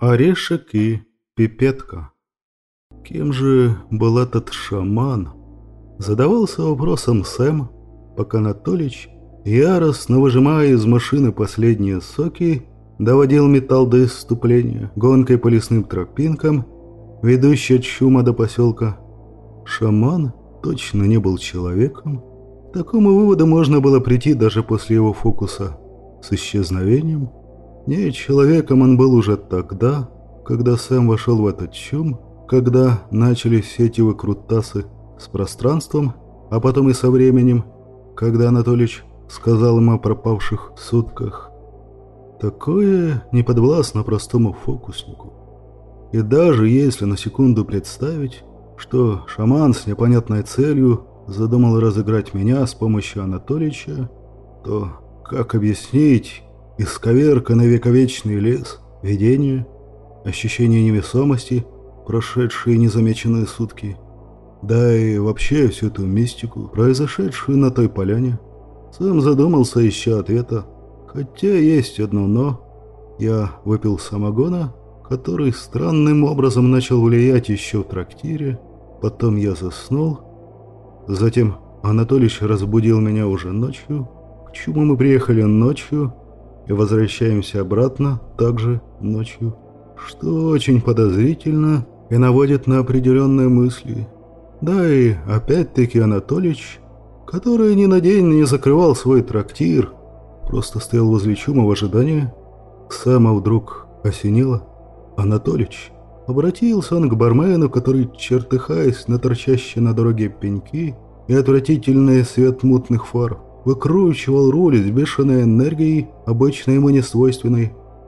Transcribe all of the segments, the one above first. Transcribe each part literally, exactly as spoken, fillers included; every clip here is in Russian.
Орешек и пипетка. Кем же был этот шаман? Задавался вопросом Сэм, пока Анатолич, яростно выжимая из машины последние соки, доводил металл до исступления гонкой по лесным тропинкам, ведущей от Чума до поселка. Шаман точно не был человеком. К такому выводу можно было прийти даже после его фокуса с исчезновением. Не человеком он был уже тогда, когда Сэм вошел в этот чум, когда начались все эти выкрутасы с пространством, а потом и со временем, когда Анатолич сказал ему о пропавших сутках. Такое не подвластно простому фокуснику. И даже если на секунду представить, что шаман с непонятной целью задумал разыграть меня с помощью Анатолича, то как объяснить исковерканный вековечный лес, видение, ощущение невесомости, прошедшие незамеченные сутки, да и вообще всю эту мистику, произошедшую на той поляне? Сам задумался, ища ответа, хотя есть одно «но». Я выпил самогона, который странным образом начал влиять еще в трактире, потом я заснул, затем Анатолич разбудил меня уже ночью, к чему мы приехали ночью, и возвращаемся обратно также ночью, что очень подозрительно и наводит на определенные мысли. Да и опять-таки Анатолич, который ни на день не закрывал свой трактир, просто стоял возле чума в ожидании. Сэма вдруг осенило. Анатолич. Обратился он к бармену, который, чертыхаясь на торчащие на дороге пеньки и отвратительный свет мутных фар, выкручивал руль с бешеной энергией, обычно ему не свойственной.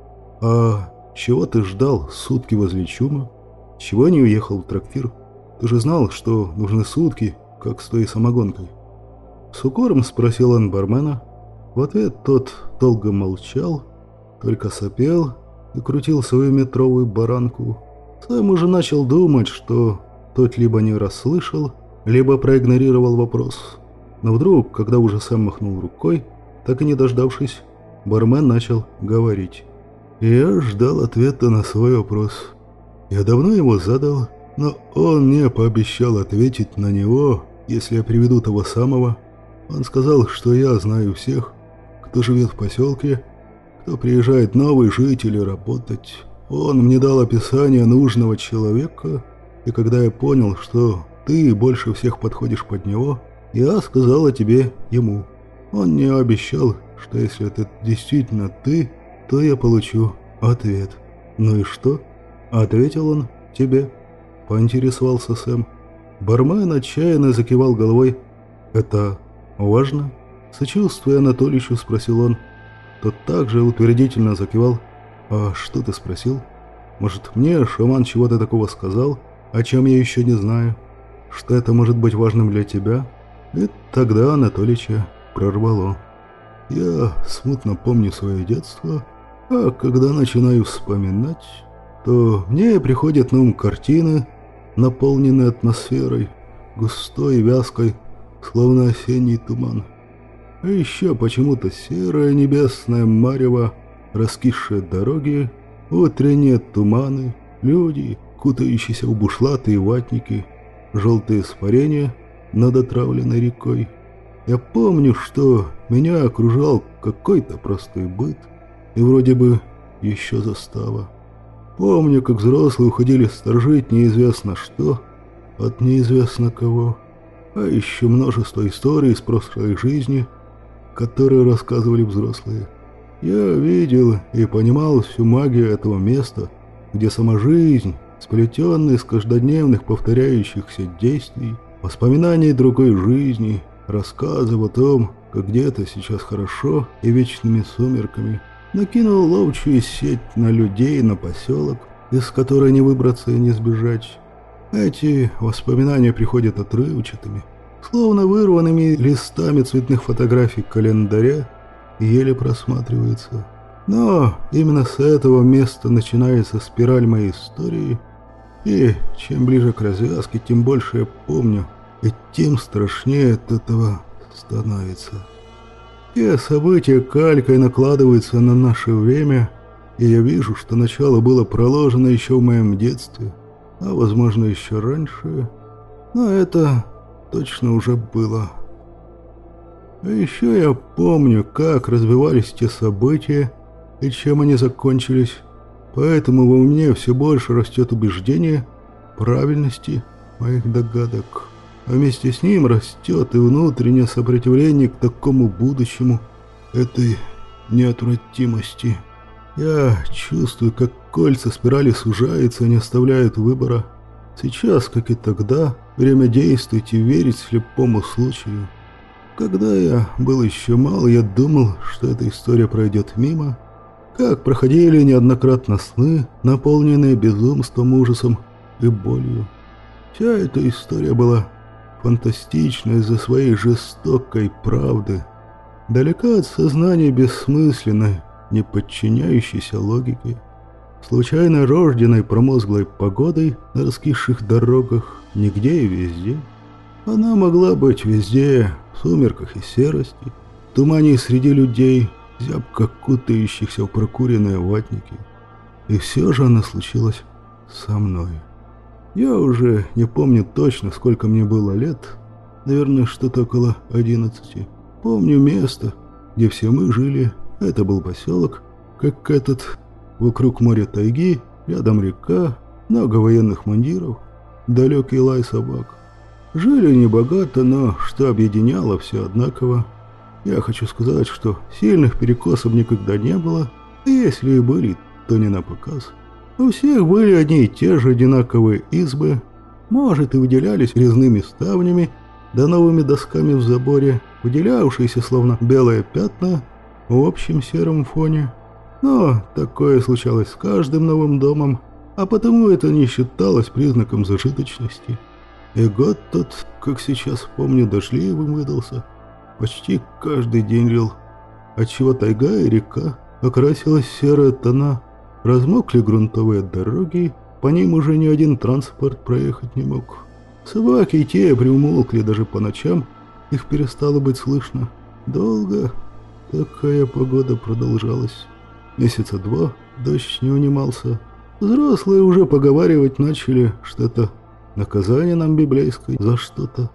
«А чего ты ждал сутки возле чума? Чего не уехал в трактир? Ты же знал, что нужны сутки, как с той самогонкой». С укором спросил он бармена. В ответ тот долго молчал, только сопел и крутил свою метровую баранку. Сам уже начал думать, что тот либо не расслышал, либо проигнорировал вопрос. Но вдруг, когда уже сам махнул рукой, так и не дождавшись, бармен начал говорить. Я ждал ответа на свой вопрос. Я давно его задал, но он мне пообещал ответить на него, если я приведу того самого. Он сказал, что я знаю всех, кто живет в поселке, кто приезжает новые жители работать. Он мне дал описание нужного человека, и когда я понял, что ты больше всех подходишь под него, я сказал о тебе ему. Он мне обещал, что если это действительно ты, то я получу ответ. Ну и что? Ответил он тебе? Поинтересовался Сэм. Бармен отчаянно закивал головой. Это важно? Сочувствуя Анатоличу, спросил он. Тот также утвердительно закивал. А что ты спросил? Может, мне шаман чего-то такого сказал, о чем я еще не знаю? Что это может быть важным для тебя? И тогда Анатолича прорвало. Я смутно помню свое детство, а когда начинаю вспоминать, то мне приходят на ум картины, наполненные атмосферой, густой и вязкой, словно осенний туман. А еще почему-то серое небесное марево, раскисшие дороги, утренние туманы, люди, кутающиеся в бушлаты и ватники, желтые испарения над отравленной рекой. Я помню, что меня окружал какой-то простой быт и вроде бы еще застава. Помню, как взрослые уходили сторожить неизвестно что от неизвестно кого, а еще множество историй из прошлой жизни, которые рассказывали взрослые. Я видел и понимал всю магию этого места, где сама жизнь, сплетенная из каждодневных повторяющихся действий, воспоминаний другой жизни, рассказов о том, как где-то сейчас хорошо и вечными сумерками, накинул ловчую сеть на людей, на поселок, из которой не выбраться и не сбежать. Эти воспоминания приходят отрывчатыми, словно вырванными листами цветных фотографий календаря, еле просматривается. Но именно с этого места начинается спираль моей истории, и чем ближе к развязке, тем больше я помню, и тем страшнее от этого становится. Те события калькой накладываются на наше время, И я вижу, что начало было проложено еще в моем детстве, а возможно еще раньше, но это точно уже было. А еще я помню, как развивались те события и чем они закончились, поэтому во мне все больше растет убеждение правильности моих догадок. А вместе с ним растет и внутреннее сопротивление к такому будущему, этой неотвратимости. Я чувствую, как кольца спирали сужаются и не оставляют выбора. Сейчас, как и тогда, время действовать и верить слепому случаю. Когда я был еще мал, я думал, что эта история пройдет мимо. Как проходили неоднократно сны, наполненные безумством, ужасом и болью. Вся эта история была фантастична из-за своей жестокой правды. Далека от сознания бессмысленной, не подчиняющейся логике, случайно рожденной промозглой погодой на раскисших дорогах, нигде и везде. Она могла быть везде, в сумерках и серости, в тумане среди людей, зябко кутающихся в прокуренные ватники. И все же она случилась со мной. Я уже не помню точно, сколько мне было лет, наверное, что-то около одиннадцати. Помню место, где все мы жили. Это был поселок, как этот, вокруг моря тайги, рядом река, много военных мундиров, далекий лай собак. Жили небогато, но что объединяло, все одинаково. Я хочу сказать, что сильных перекосов никогда не было, и если и были, то не на показ. У всех были одни и те же одинаковые избы, может, и выделялись резными ставнями, да новыми досками в заборе, выделявшиеся словно белые пятна в общем сером фоне. Но такое случалось с каждым новым домом, а потому это не считалось признаком зажиточности. И год тот, как сейчас помню, дождливым выдался. Почти каждый день лил, отчего тайга и река окрасилась в серые тона, размокли грунтовые дороги, по ним уже ни один транспорт проехать не мог. Собаки и те приумолкли даже по ночам, их перестало быть слышно. Долго такая погода продолжалась. Месяца два дождь не унимался. Взрослые уже поговаривать начали, что это наказание нам библейское за что-то.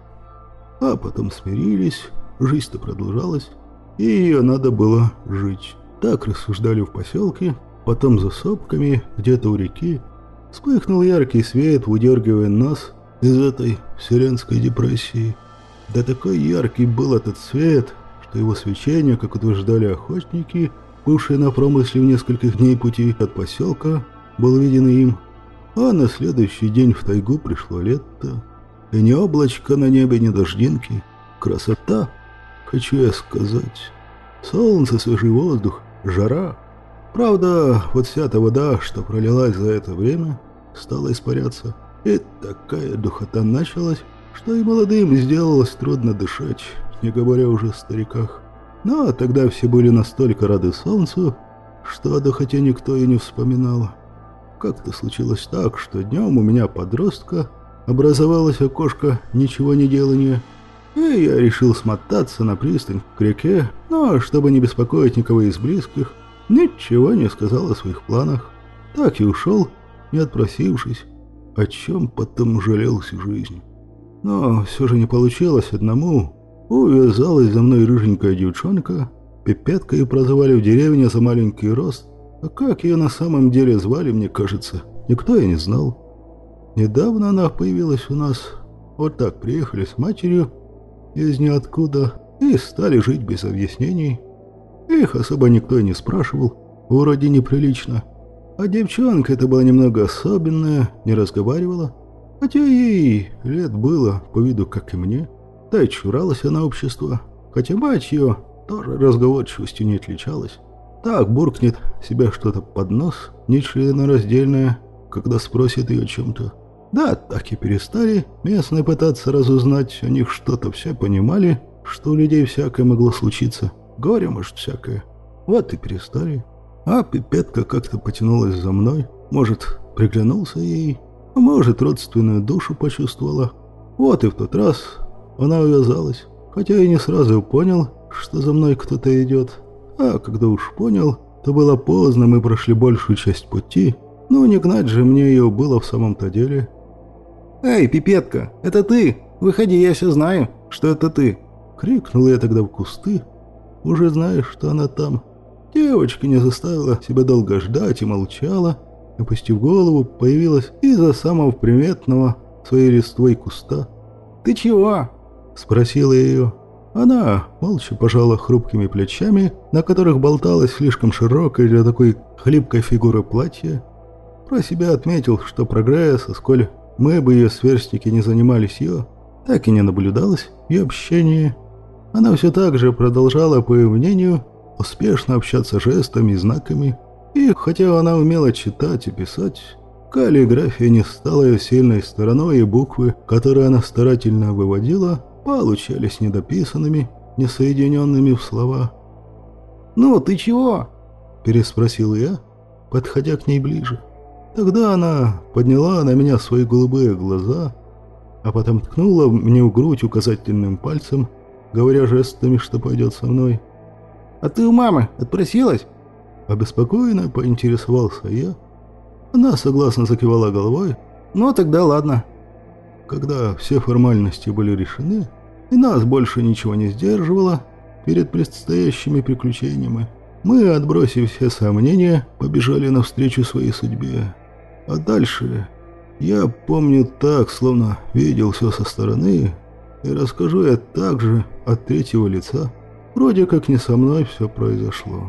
А потом смирились, жизнь-то продолжалась, и ее надо было жить. Так рассуждали в поселке. Потом за сопками, где-то у реки, вспыхнул яркий свет, выдергивая нас из этой вселенской депрессии. Да такой яркий был этот свет, что его свечение, как утверждали охотники, бывшие на промысле в нескольких дней пути от поселка, был виден им. А на следующий день в тайгу пришло лето, и ни облачка на небе, ни дождинки. Красота, хочу я сказать. Солнце, свежий воздух, жара. Правда, вот вся та вода, что пролилась за это время, стала испаряться. И такая духота началась, что и молодым сделалось трудно дышать, не говоря уже о стариках. Но тогда все были настолько рады солнцу, что о духоте никто и не вспоминал. Как-то случилось так, что днем у меня, подростка, образовалось окошко ничего не делания, и я решил смотаться на пристань к реке, но, чтобы не беспокоить никого из близких, ничего не сказал о своих планах. Так и ушел, не отпросившись, о чем потом жалел всю жизнь. Но все же не получилось одному. Увязалась за мной рыженькая девчонка, Пипетка ее прозвали в деревне за маленький рост, а как ее на самом деле звали, мне кажется, никто и не знал. Недавно она появилась у нас. Вот так приехали с матерью из ниоткуда и стали жить без объяснений. Их особо никто и не спрашивал, вроде неприлично. А девчонка эта была немного особенная, не разговаривала, хотя ей лет было по виду, как и мне. Да и чуралась она общества, хотя мать ее тоже разговорчивостью не отличалась. Так буркнет себя что-то под нос, нечленораздельное, когда спросит ее о чем-то. Да, так и перестали местные пытаться разузнать о них что-то, все понимали, что у людей всякое могло случиться. Горе, может, всякое. Вот и перестали. А Пипетка как-то потянулась за мной. Может, приглянулся ей, а может, родственную душу почувствовала. Вот и в тот раз она увязалась. Хотя я не сразу понял, что за мной кто-то идет. А когда уж понял, то было поздно, мы прошли большую часть пути, но не гнать же мне ее было в самом-то деле. «Эй, Пипетка, это ты? Выходи, я все знаю, что это ты!» Крикнул я тогда в кусты, уже зная, что она там. Девочка не заставила себя долго ждать и молчала, опустив голову, появилась из-за самого приметного своей листвой куста. «Ты чего?» — спросила ее. Она молча пожала хрупкими плечами, на которых болталось слишком широкое для такой хлипкой фигуры платье. Про себя отметил, что прогресса, сколь мы бы ее сверстники не занимались ее, так и не наблюдалось в ее общении. Она все так же продолжала, по ее мнению, успешно общаться жестами и знаками, и хотя она умела читать и писать, каллиграфия не стала ее сильной стороной, и буквы, которые она старательно выводила, получались недописанными, несоединенными в слова. «Ну, ты чего?» – переспросил я, подходя к ней ближе. Тогда она подняла на меня свои голубые глаза, а потом ткнула мне в грудь указательным пальцем, говоря жестами, что пойдет со мной. «А ты у мамы отпросилась?» Обеспокоенно поинтересовался я. Она согласно закивала головой. «Ну, тогда ладно». Когда все формальности были решены, и нас больше ничего не сдерживало перед предстоящими приключениями, мы, отбросив все сомнения, побежали навстречу своей судьбе. А дальше я помню так, словно видел все со стороны, и расскажу я также от третьего лица, вроде как не со мной все произошло.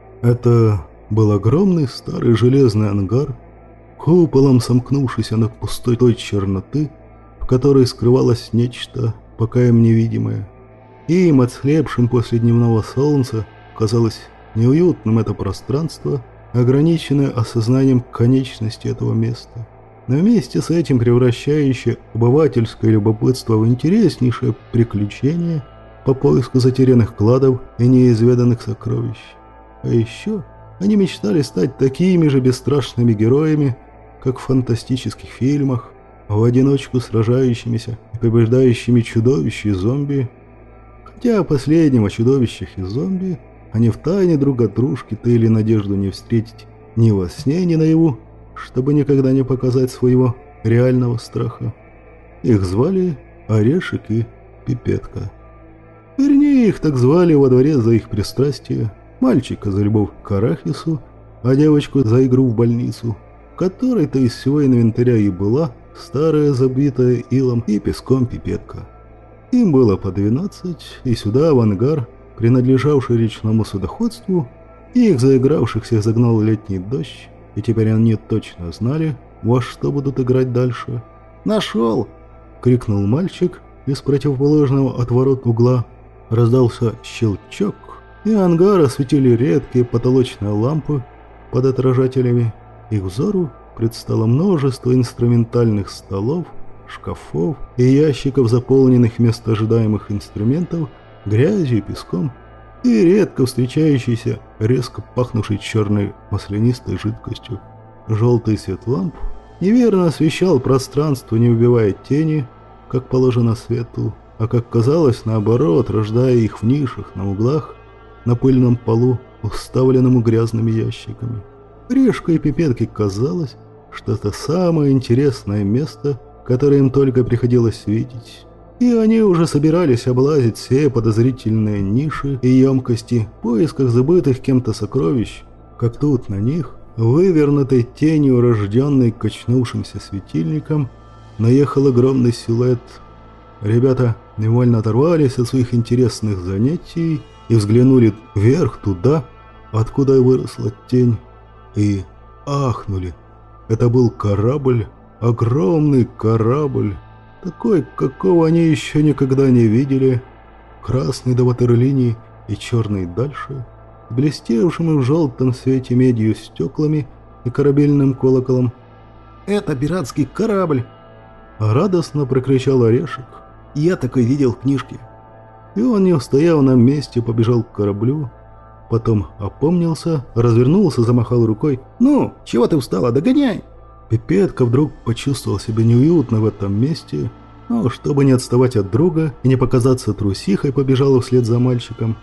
Это был огромный старый железный ангар, куполом сомкнувшийся над пустотой черноты, в которой скрывалось нечто, пока им невидимое. И им, отслепшим после дневного солнца, казалось неуютным это пространство, ограниченное осознанием конечности этого места, но вместе с этим превращающее обывательское любопытство в интереснейшее приключение по поиску затерянных кладов и неизведанных сокровищ. А еще они мечтали стать такими же бесстрашными героями, как в фантастических фильмах, в одиночку сражающимися и побеждающими чудовищ и зомби. Хотя о последнем, о чудовищах и зомби, они втайне друг от дружки таили надежду не встретить ни во сне, ни наяву, чтобы никогда не показать своего реального страха. Их звали Орешек и Пипетка. Вернее, их так звали во дворе за их пристрастие, мальчика за любовь к арахису, а девочку за игру в больницу, которой-то из всего инвентаря и была старая, забитая илом и песком Пипетка. Им было по двенадцать, и сюда, в ангар, принадлежавший речному судоходству, их заигравшихся загнал летний дождь, и теперь они точно знали, во что будут играть дальше. «Нашел!» — крикнул мальчик из противоположного от ворот угла. Раздался щелчок, и ангар осветили редкие потолочные лампы под отражателями. Их взору предстало множество инструментальных столов, шкафов и ящиков, заполненных вместо ожидаемых инструментов грязью и песком, и редко встречающейся, резко пахнувшей черной маслянистой жидкостью. Желтый свет ламп неверно освещал пространство, не убивая тени, как положено свету, а как казалось, наоборот, рождая их в нишах, на углах, на пыльном полу, уставленному грязными ящиками. Решка и Пипетке казалось, что это самое интересное место, которое им только приходилось видеть. И они уже собирались облазить все подозрительные ниши и емкости в поисках забытых кем-то сокровищ, как тут на них, вывернутой тенью, рожденной качнувшимся светильником, наехал огромный силуэт. Ребята невольно оторвались от своих интересных занятий и взглянули вверх туда, откуда выросла тень, и ахнули. Это был корабль, огромный корабль, такой, какого они еще никогда не видели, красный до ватерлинии и черный дальше, блестевшими в желтом свете медью стеклами и корабельным колоколом. «Это пиратский корабль!» — радостно прокричал Орешек. «Я такой видел в книжке». И он, не устояв на месте, побежал к кораблю, потом опомнился, развернулся, замахал рукой. «Ну, чего ты устала? Догоняй!» Пипетка вдруг почувствовал себя неуютно в этом месте, но чтобы не отставать от друга и не показаться трусихой, побежала вслед за мальчиком.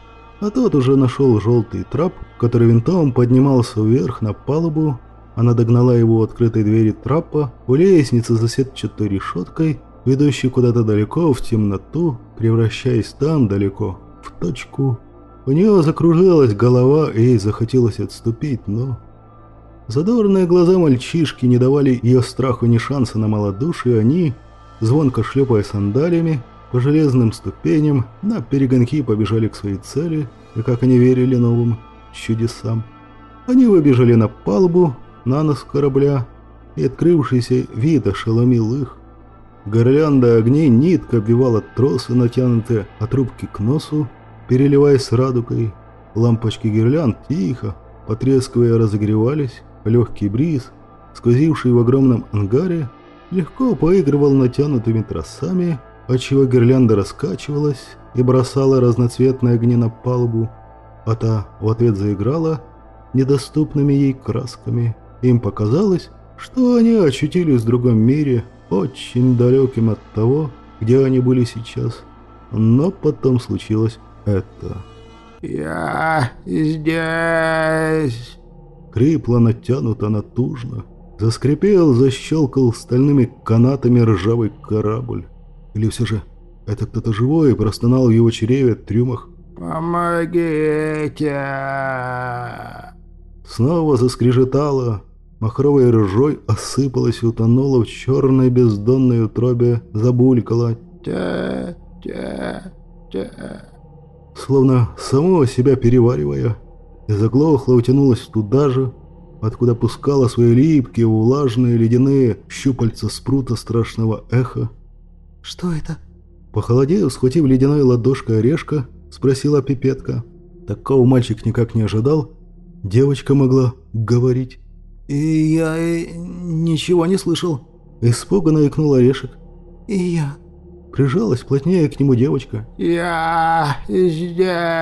а тот уже нашел желтый трап, который винтом поднимался вверх на палубу. Она догнала его у открытой двери трапа, у лестницы за сетчатой решеткой, ведущей куда-то далеко в темноту, превращаясь там далеко в точку. У нее закружилась голова, и ей захотелось отступить, но... Задорные глаза мальчишки не давали ее страху ни шанса на малодушие, они, звонко шлепая сандалиями, по железным ступеням на перегонки побежали к своей цели, и как они верили новым чудесам. Они выбежали на палубу, на нос корабля, и открывшийся вид ошеломил их. Гирлянда огней нитка обвивала тросы, натянутые от трубки к носу, переливаясь радугой. Лампочки гирлянд тихо, потрескивая, разогревались, легкий бриз, сквозивший в огромном ангаре, легко поигрывал натянутыми тросами, отчего гирлянда раскачивалась и бросала разноцветные огни на палубу, а та в ответ заиграла недоступными ей красками. Им показалось, что они очутились в другом мире, очень далеким от того, где они были сейчас. Но потом случилось это. «Я здесь!» Хрипло, натянуто, натужно. Заскрипел, защелкал стальными канатами ржавый корабль. Или все же это кто-то живой простонал в его чреве, трюмах. «Помогите!» Снова заскрежетало. Махровой ржой осыпалась и утонула в черной бездонной утробе, забулькала. «Тя, тя, тя!» Словно само себя переваривая, и заглохла, утянулась туда же, откуда пускала свои липкие, влажные, ледяные щупальца спрута страшного эха. «Что это?» Похолодев, схватив ледяной ладошкой орешка, спросила пипетка. Такого мальчик никак не ожидал. Девочка могла говорить. «И я и ничего не слышал». Испуганно икнул орешек. «И я». Прижалась плотнее к нему девочка. «Я здесь».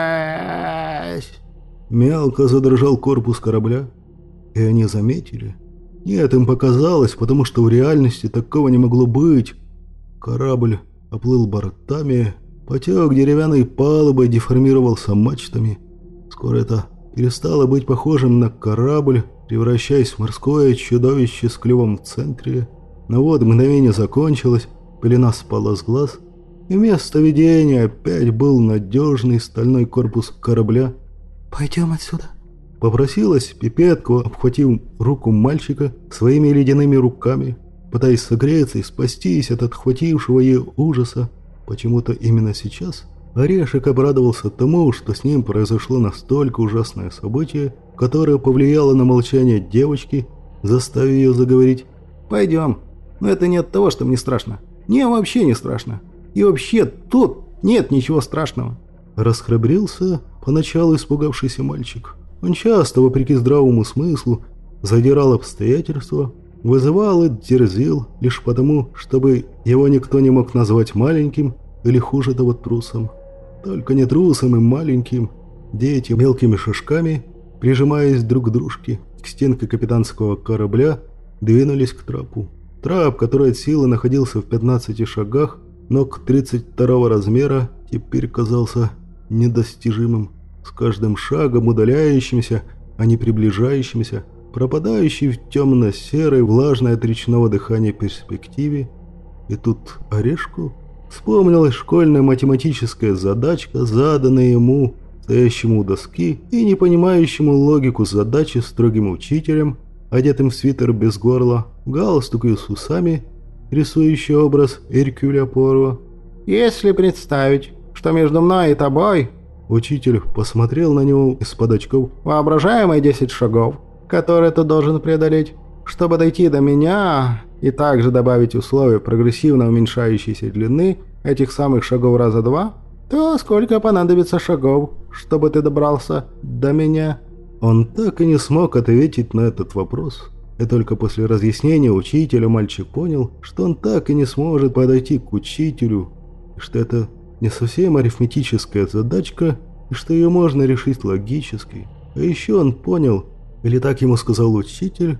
Мелко задрожал корпус корабля. И они заметили. Нет, им показалось, потому что в реальности такого не могло быть. Корабль оплыл бортами, потек деревянной палубой, деформировался мачтами. Скоро это перестало быть похожим на корабль, превращаясь в морское чудовище с клювом в центре. Но вот мгновение закончилось, пелена спала с глаз, и вместо видения опять был надежный стальной корпус корабля. «Пойдем отсюда», — попросилась пипетка, обхватив руку мальчика своими ледяными руками, пытаясь согреться и спастись от отхватившего ее ужаса. Почему-то именно сейчас орешек обрадовался тому, что с ним произошло настолько ужасное событие, которое повлияло на молчание девочки, заставив ее заговорить. «Пойдем. Но это не от того, что мне страшно. Мне вообще не страшно. И вообще тут нет ничего страшного». Расхрабрился поначалу испугавшийся мальчик. Он часто, вопреки здравому смыслу, задирал обстоятельства, вызывал и дерзил лишь потому, чтобы его никто не мог назвать маленьким или, хуже того, трусом. Только не трусом и маленьким. Дети мелкими шажками, прижимаясь друг к дружке к стенке капитанского корабля, двинулись к трапу. Трап, который от силы находился в пятнадцати шагах, но к тридцать второго размера, теперь казался недостижимым. С каждым шагом удаляющимся, а не приближающимся, пропадающий в темно-серой, влажной от речного дыхания перспективе. И тут орешку вспомнилась школьная математическая задачка, заданная ему, стоящему у доски и не понимающему логику задачи строгим учителем, одетым в свитер без горла, галстук и с усами, рисующий образ Эркюля Пуаро. «Если представить, что между мной и тобой...» Учитель посмотрел на него из-под очков. «Воображаемые десять шагов, которые ты должен преодолеть, чтобы дойти до меня, и также добавить условия прогрессивно уменьшающейся длины этих самых шагов раза два, то сколько понадобится шагов, чтобы ты добрался до меня?» Он так и не смог ответить на этот вопрос. И только после разъяснения учителя мальчик понял, что он так и не сможет подойти к учителю, и что это не совсем арифметическая задачка, и что ее можно решить логически. А еще он понял, или так ему сказал учитель,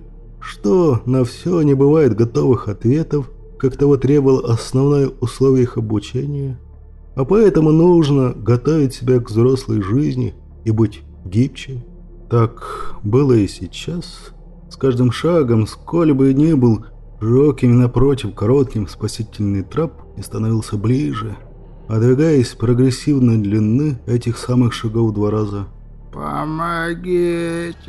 что на все не бывает готовых ответов, как того требовало основное условие их обучения. а поэтому нужно готовить себя к взрослой жизни и быть гибче. Так было и сейчас. С каждым шагом, сколь бы ни был широким и напротив коротким спасительный трап, и становился ближе, отодвигаясь прогрессивной длины этих самых шагов два раза. «Помогите!»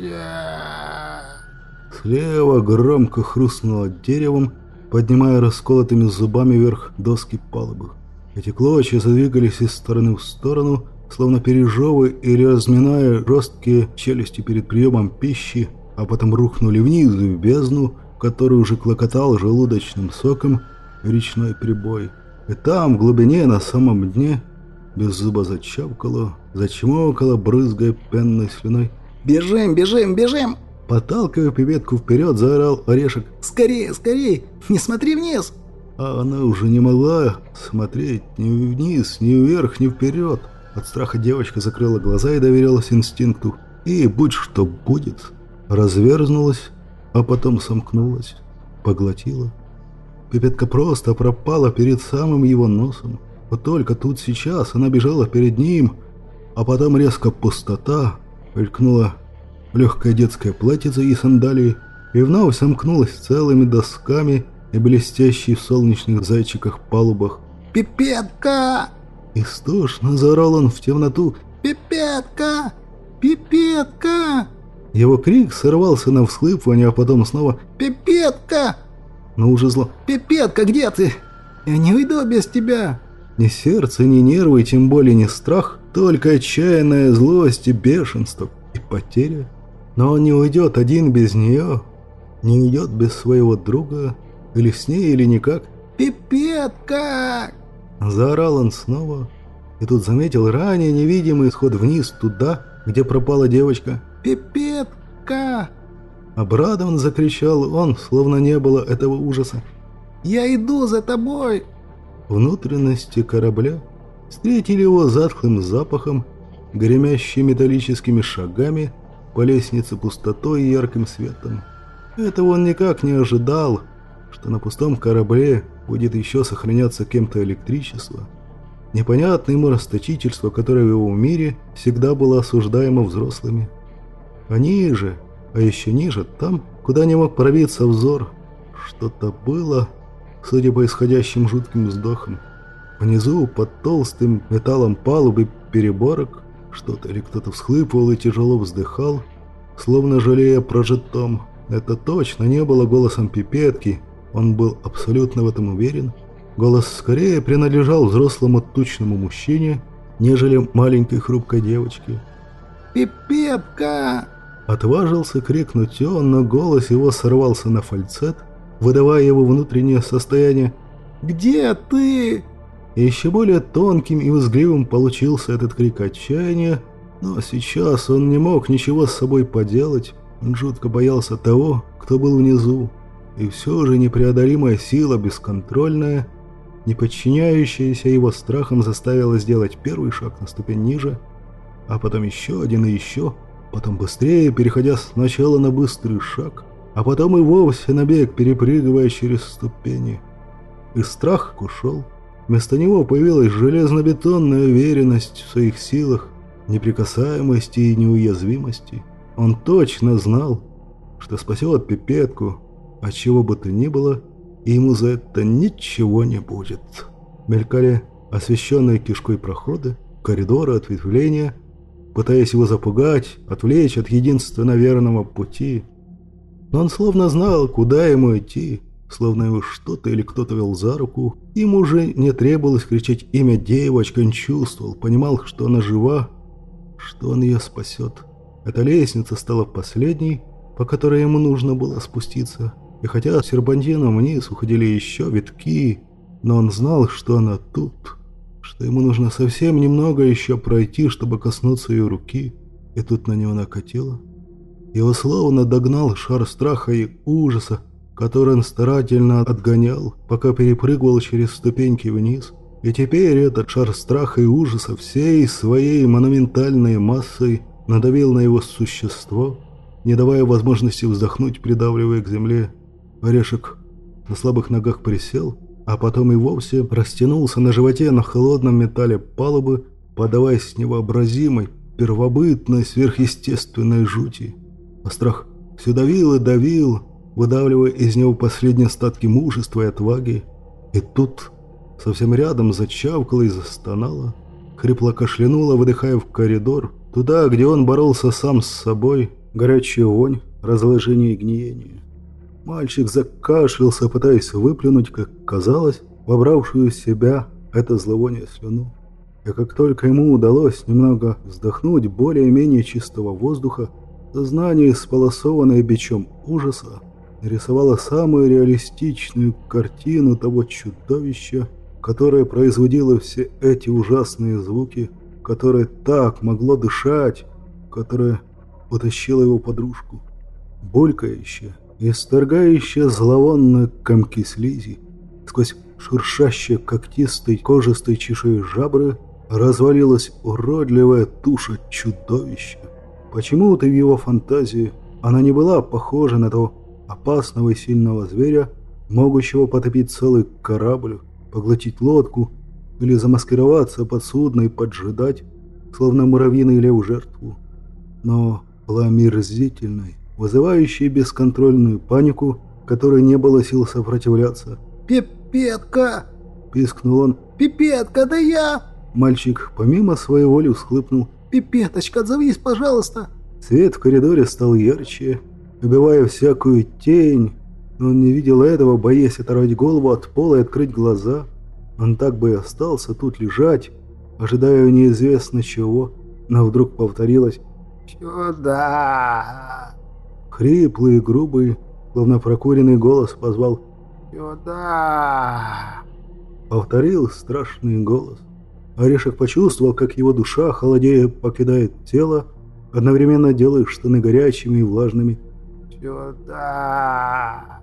Слева громко хрустнуло деревом, поднимая расколотыми зубами вверх доски палубы. Эти клочья задвигались из стороны в сторону, словно пережевывая или разминая жесткие челюсти перед приемом пищи, а потом рухнули вниз в бездну, в которой уже клокотал желудочным соком речной прибой. И там, в глубине, на самом дне, без зуба зачавкало, зачмокало, брызгая пенной слюной. «Бежим, бежим, бежим!» Подталкивая пипетку вперед, заорал Орешек. «Скорее, скорее! Не смотри вниз!» А она уже не могла смотреть ни вниз, ни вверх, ни вперед. От страха девочка закрыла глаза и доверилась инстинкту. И, будь что будет, разверзнулась, а потом сомкнулась, поглотила. Пипетка просто пропала перед самым его носом. Вот только тут сейчас она бежала перед ним, а потом резко пустота, мелькнула легкое детское платьице и сандалии, и вновь сомкнулась целыми досками и блестящей в солнечных зайчиках палубах. «Пипетка!» Истошно заорал он в темноту. «Пипетка! Пипетка!» Его крик сорвался на всхлипывание, а потом снова «Пипетка! но уже зло. Пипетка, где ты? Я не уйду без тебя!» Ни сердце, ни нервы, и тем более не страх, только отчаянная злость и бешенство, и потеря. Но он не уйдет один без нее, не уйдет без своего друга, или с ней, или никак. «Пипетка!» Заорал он снова, и тут заметил ранее невидимый исход вниз, туда, где пропала девочка. «Пипетка!» Обрадованно закричал он, словно не было этого ужаса. «Я иду за тобой!» Внутренности корабля встретили его затхлым запахом, гремящими металлическими шагами по лестнице пустотой и ярким светом. Этого он никак не ожидал, что на пустом корабле будет еще сохраняться кем-то электричество. Непонятное ему расточительство, которое в его мире всегда было осуждаемо взрослыми. А ниже, а еще ниже, там, куда не мог пробиться взор, что-то было, судя по исходящим жутким вздохам. Внизу, под толстым металлом палубы переборок, что-то или кто-то всхлипывал и тяжело вздыхал, словно жалея о прожитом. Это точно не было голосом пипетки, он был абсолютно в этом уверен. Голос скорее принадлежал взрослому тучному мужчине, нежели маленькой хрупкой девочке. «Пипетка!» Отважился крикнуть он, но голос его сорвался на фальцет, выдавая его внутреннее состояние. «Где ты?» И еще более тонким и визгливым получился этот крик отчаяния, но сейчас он не мог ничего с собой поделать, он жутко боялся того, кто был внизу, и все же непреодолимая сила, бесконтрольная, не подчиняющаяся его страхам, заставила сделать первый шаг на ступень ниже, а потом еще один и еще, потом быстрее, переходя сначала на быстрый шаг, а потом и вовсе на бег, перепрыгивая через ступени. И страх ушел. Вместо него появилась железнобетонная уверенность в своих силах, неприкасаемости и неуязвимости. Он точно знал, что спасет пипетку, от чего бы то ни было, и ему за это ничего не будет. Мелькали освещенные кишкой проходы, коридоры, ответвления, пытаясь его запугать, отвлечь от единственно верного пути. Но он словно знал, куда ему идти, словно его что-то или кто-то вел за руку. Ему уже не требовалось кричать имя девочки, он чувствовал, понимал, что она жива, что он ее спасет. Эта лестница стала последней, по которой ему нужно было спуститься. И хотя серпантином вниз уходили еще витки, но он знал, что она тут, что ему нужно совсем немного еще пройти, чтобы коснуться ее руки, и тут на него накатило. Его словно догнал шар страха и ужаса, который он старательно отгонял, пока перепрыгивал через ступеньки вниз. И теперь этот шар страха и ужаса всей своей монументальной массой надавил на его существо, не давая возможности вздохнуть, придавливая к земле. Орешек на слабых ногах присел, а потом и вовсе растянулся на животе на холодном металле палубы, подаваясь невообразимой, первобытной, сверхъестественной жути. А страх все давил и давил, выдавливая из него последние остатки мужества и отваги. И тут совсем рядом зачавкала и застонала, хрипло кашлянула, выдыхая в коридор, туда, где он боролся сам с собой, горячая вонь, разложение и гниение. Мальчик закашлялся, пытаясь выплюнуть, как казалось, вобравшую в себя это зловоние слюну. И как только ему удалось немного вздохнуть более-менее чистого воздуха, сознание, исполосованное бичом ужаса, нарисовало самую реалистичную картину того чудовища, которое производило все эти ужасные звуки, которое так могло дышать, которое утащило его подружку. Булькающее, исторгающее зловонные комки слизи, сквозь шуршащие когтистой кожистой чешуей жабры развалилась уродливая туша чудовища. Почему-то в его фантазии она не была похожа на того опасного и сильного зверя, могущего потопить целый корабль, поглотить лодку или замаскироваться под судно и поджидать, словно муравьиный лев жертву. Но была омерзительной, вызывающей бесконтрольную панику, которой не было сил сопротивляться. «Пипетка!» – пискнул он. «Пипетка, да я!» Мальчик помимо своей воли всхлипнул. «Пипеточка, отзовись, пожалуйста!» Свет в коридоре стал ярче, убивая всякую тень, но он не видел этого, боясь оторвать голову от пола и открыть глаза. Он так бы и остался тут лежать, ожидая неизвестно чего, но вдруг повторилось «Сюда!» Хриплый и грубый, словно прокуренный голос позвал «Сюда!» Повторил страшный голос. Орешек почувствовал, как его душа, холодея, покидает тело, одновременно делая штаны горячими и влажными. «Сюда!»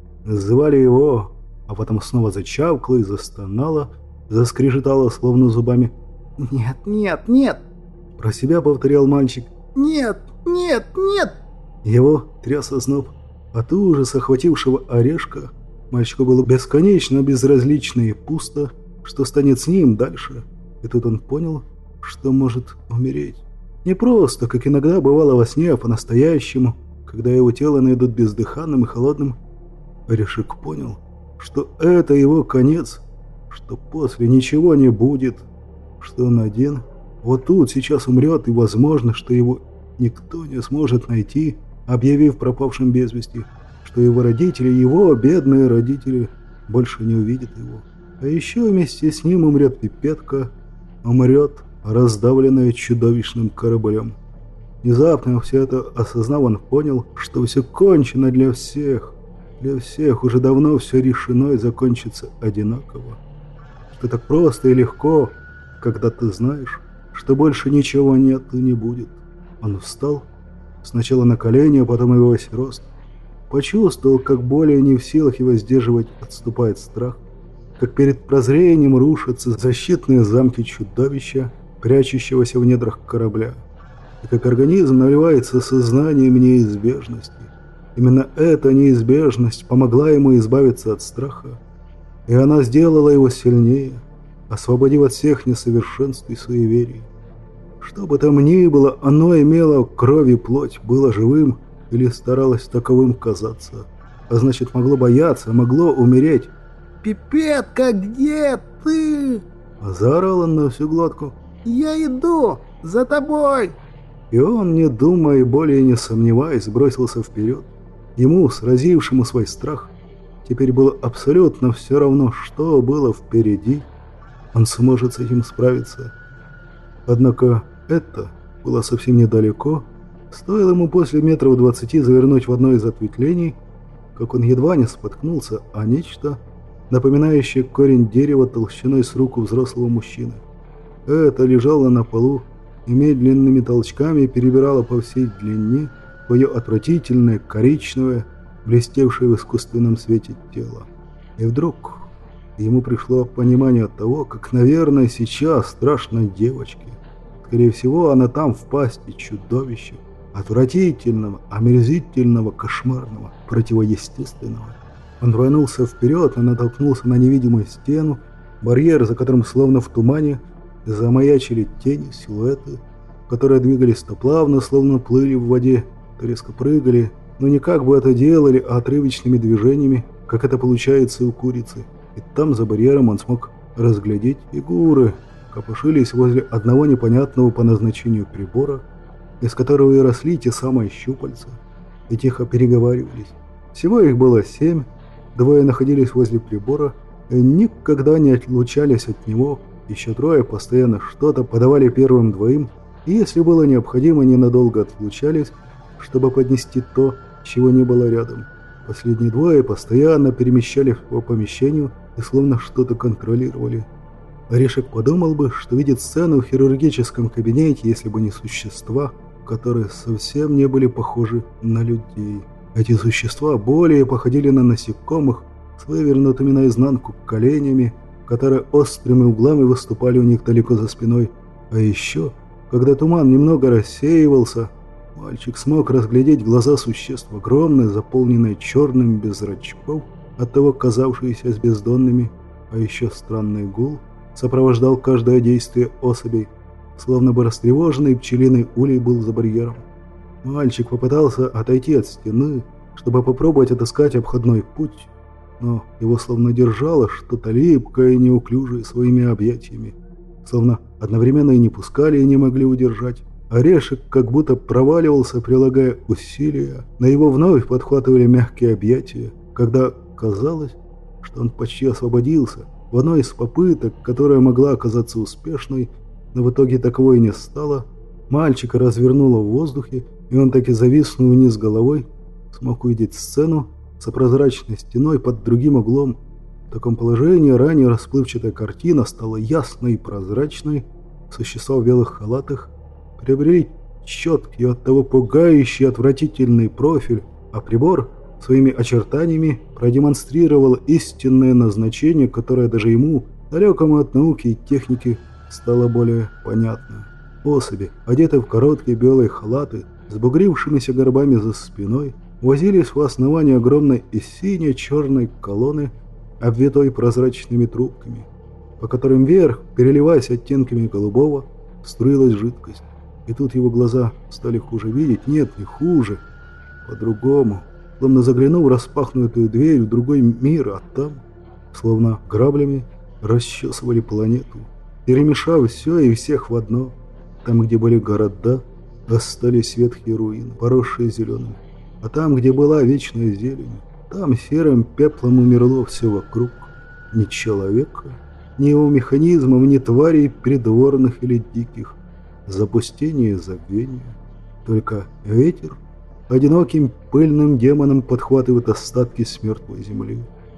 Звали его, а потом снова зачавкало и застонало, заскрежетало, словно зубами. «Нет, нет, нет!» Про себя повторял мальчик. «Нет, нет, нет!» Его тряс озноб. От ужаса, охватившего Орешка, мальчику было бесконечно безразлично и пусто, что станет с ним дальше. И тут он понял, что может умереть. Не просто, как иногда бывало во сне, а по-настоящему, когда его тело найдут бездыханным и холодным. Орешек понял, что это его конец, что после ничего не будет, что он один, вот тут сейчас умрет, и возможно, что его никто не сможет найти, объявив пропавшим без вести, что его родители, его бедные родители, больше не увидят его. А еще вместе с ним умрет Пипетка, умрет, раздавленная чудовищным кораблем. Внезапно все это осознав, он понял, что все кончено для всех. Для всех уже давно все решено и закончится одинаково. Что так просто и легко, когда ты знаешь, что больше ничего нет и не будет. Он встал, сначала на колени, а потом и во весь рост. Почувствовал, как более не в силах его сдерживать отступает страх, как перед прозрением рушатся защитные замки чудовища, прячущегося в недрах корабля, и как организм наливается сознанием неизбежности. Именно эта неизбежность помогла ему избавиться от страха, и она сделала его сильнее, освободив от всех несовершенств и суеверий. Что бы там ни было, оно имело кровь и плоть, было живым или старалось таковым казаться, а значит, могло бояться, могло умереть. «Пипетка, где ты?» Заорал он на всю глотку. «Я иду! За тобой!» И он, не думая и более не сомневаясь, бросился вперед. Ему, сразившему свой страх, теперь было абсолютно все равно, что было впереди. Он сможет с этим справиться. Однако это было совсем недалеко. Стоило ему после метров двадцати завернуть в одно из ответвлений, как он едва не споткнулся о нечто, напоминающее корень дерева толщиной с руку взрослого мужчины. Это лежало на полу и медленными толчками перебирало по всей длине свое отвратительное, коричневое, блестевшее в искусственном свете тело. И вдруг ему пришло понимание от того, как, наверное, сейчас страшно девочке. Скорее всего, она там в пасти чудовища, отвратительного, омерзительного, кошмарного, противоестественного. Он рванулся вперед, но натолкнулся на невидимую стену, барьер, за которым словно в тумане замаячили тени, силуэты, которые двигались то плавно, словно плыли в воде, то резко прыгали, но не как бы это делали, а отрывочными движениями, как это получается у курицы. И там, за барьером, он смог разглядеть фигуры, копошились возле одного непонятного по назначению прибора, из которого и росли те самые щупальца, и тихо переговаривались. Всего их было семь, двое находились возле прибора и никогда не отлучались от него, еще трое постоянно что-то подавали первым двоим, и если было необходимо, ненадолго отлучались, чтобы поднести то, чего не было рядом. Последние двое постоянно перемещались по помещению и словно что-то контролировали. Орешек подумал бы, что видит сцену в хирургическом кабинете, если бы не существа, которые совсем не были похожи на людей. Эти существа более походили на насекомых с вывернутыми наизнанку коленями, которые острыми углами выступали у них далеко за спиной. А еще, когда туман немного рассеивался, мальчик смог разглядеть глаза существ огромные, заполненные черным без зрачков, оттого казавшиеся бездонными, а еще странный гул сопровождал каждое действие особей, словно бы растревоженный пчелиный улей был за барьером. Мальчик попытался отойти от стены, чтобы попробовать отыскать обходной путь, но его словно держало что-то липкое и неуклюжее своими объятиями, словно одновременно и не пускали, и не могли удержать. Орешек как будто проваливался, прилагая усилия, но его вновь подхватывали мягкие объятия, когда казалось, что он почти освободился в одной из попыток, которая могла оказаться успешной, но в итоге таковой и не стало. Мальчика развернуло в воздухе, и он таки зависнул вниз головой, смог увидеть сцену за прозрачной стеной под другим углом. В таком положении ранее расплывчатая картина стала ясной и прозрачной. Существа в белых халатах приобрели четкий, оттого пугающий, отвратительный профиль, а прибор своими очертаниями продемонстрировал истинное назначение, которое даже ему, далекому от науки и техники, стало более понятно. Особи, одетые в короткие белые халаты, с бугрившимися горбами за спиной, возились у основания огромной и сине-черной колонны, обвитой прозрачными трубками, по которым вверх, переливаясь оттенками голубого, струилась жидкость. И тут его глаза стали хуже видеть. Нет, не хуже, по-другому. Словно заглянув в распахнутую дверь в другой мир, а там, словно граблями, расчесывали планету, перемешав все и всех в одно. Там, где были города, остались ветхие руины, поросшие зеленым. А там, где была вечная зелень, там серым пеплом умерло все вокруг. Ни человека, ни его механизмов, ни тварей придворных или диких. Запустение и забвение. Только ветер одиноким пыльным демоном подхватывает остатки с мертвой земли.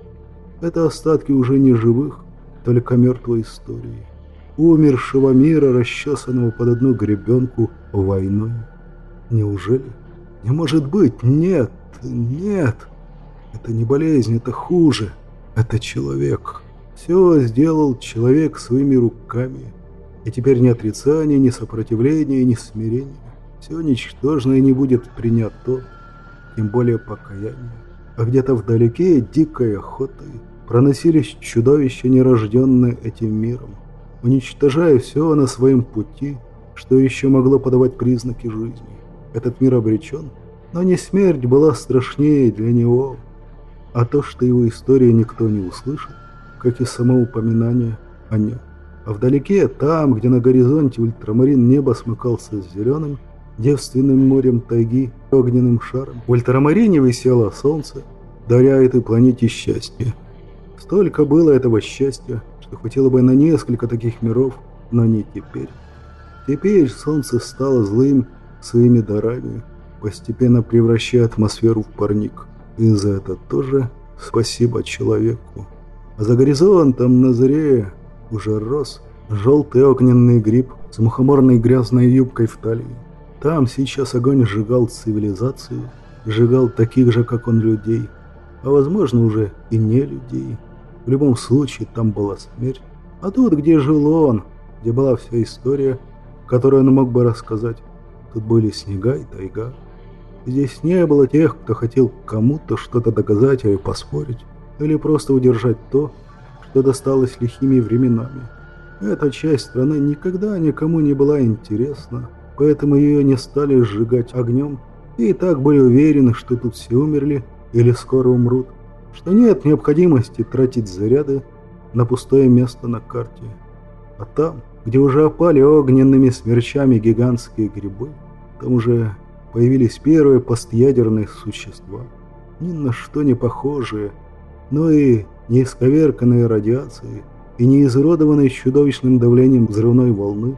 Это остатки уже не живых, только мертвой истории. Умершего мира, расчесанного под одну гребенку войной. Неужели? Не может быть! Нет! Нет! Это не болезнь, это хуже. Это человек. Все сделал человек своими руками. И теперь ни отрицания, ни сопротивления, ни смирения. Все ничтожное не будет принято, тем более покаяние. А где-то вдалеке, дикой охотой, проносились чудовища, нерожденные этим миром, уничтожая все на своем пути, что еще могло подавать признаки жизни. Этот мир обречен, но не смерть была страшнее для него, а то, что его история никто не услышит, как и само упоминание о нем. А вдалеке, там, где на горизонте ультрамарин неба смыкался с зеленым, девственным морем тайги, огненным шаром, в ультрамарине висело солнце, даря этой планете счастье. Столько было этого счастья, что хватило бы на несколько таких миров, но не теперь. Теперь солнце стало злым своими дарами, постепенно превращая атмосферу в парник. И за это тоже спасибо человеку. А за горизонтом на заре уже рос желтый огненный гриб с мухоморной грязной юбкой в талии. Там сейчас огонь сжигал цивилизацию, сжигал таких же, как он, людей, а возможно уже и не людей. В любом случае там была смерть. А тут, где жил он, где была вся история, которую он мог бы рассказать, тут были снега и тайга. Здесь не было тех, кто хотел кому-то что-то доказать или поспорить. или просто удержать то, что досталось лихими временами. Эта часть страны никогда никому не была интересна, поэтому ее не стали сжигать огнем, и так были уверены, что тут все умерли или скоро умрут, что нет необходимости тратить заряды на пустое место на карте. А там, где уже опали огненными смерчами гигантские грибы, там уже появились первые постядерные существа, ни на что не похожие, но и не исковерканные радиацией и не изуродованные чудовищным давлением взрывной волны.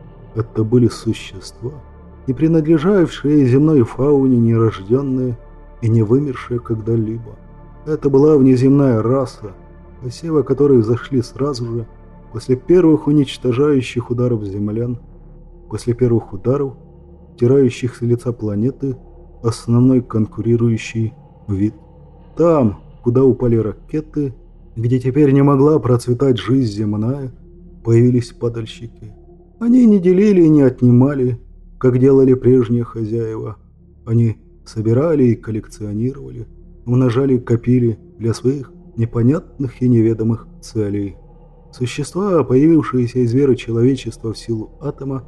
Это были существа, не принадлежавшие земной фауне, нерожденные и не вымершие когда-либо. Это была внеземная раса, посевы которой взошли сразу же после первых уничтожающих ударов землян, после первых ударов, стирающих с лица планеты основной конкурирующий вид. Там, куда упали ракеты, где теперь не могла процветать жизнь земная, появились падальщики. Они не делили и не отнимали, как делали прежние хозяева. Они собирали и коллекционировали, умножали и копили для своих непонятных и неведомых целей. Существа, появившиеся из веры человечества в силу атома,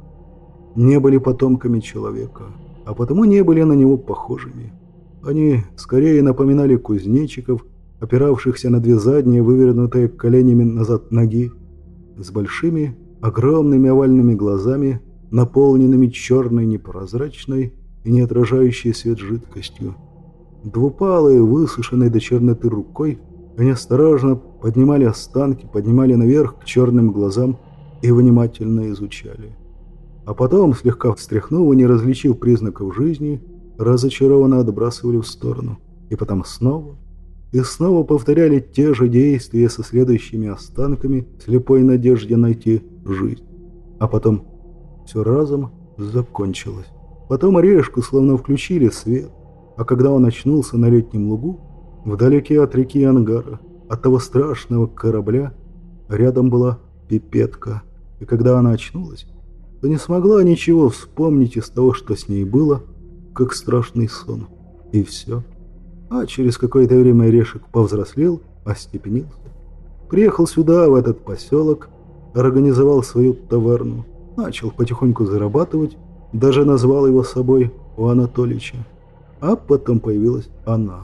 не были потомками человека, а потому не были на него похожими. Они скорее напоминали кузнечиков, опиравшихся на две задние, вывернутые коленями назад ноги, с большими, огромными овальными глазами, наполненными черной, непрозрачной и не отражающей свет жидкостью. Двупалые, высушенные до черноты рукой, они осторожно поднимали останки, поднимали наверх к черным глазам и внимательно изучали. А потом, слегка встряхнув и не различив признаков жизни, разочарованно отбрасывали в сторону. И потом снова и снова повторяли те же действия со следующими останками в слепой надежде найти жизнь. А потом все разом закончилось. Потом Орешку словно включили свет, а когда он очнулся на летнем лугу, вдалеке от реки Ангара, от того страшного корабля, рядом была пипетка. И когда она очнулась, то не смогла ничего вспомнить из того, что с ней было, как страшный сон. И все. А через какое-то время Орешек повзрослел, остепенился. Приехал сюда, в этот поселок, организовал свою таверну, начал потихоньку зарабатывать, даже назвал его собой у Анатолича. А потом появилась она.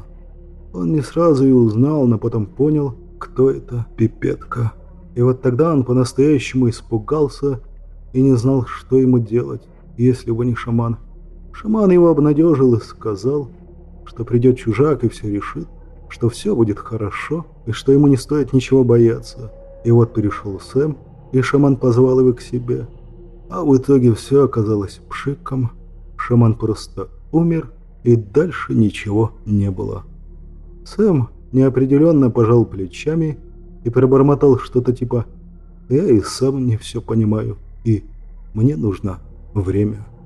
Он не сразу ее узнал, но потом понял, кто это пипетка. И вот тогда он по-настоящему испугался и не знал, что ему делать, если бы не шаман. Шаман его обнадежил и сказал, что придет чужак и все решит, что все будет хорошо и что ему не стоит ничего бояться. И вот пришел Сэм, и шаман позвал его к себе. А в итоге все оказалось пшиком. Шаман просто умер, и дальше ничего не было. Сэм неопределенно пожал плечами и пробормотал что-то типа «Я и сам не все понимаю, и мне нужно время».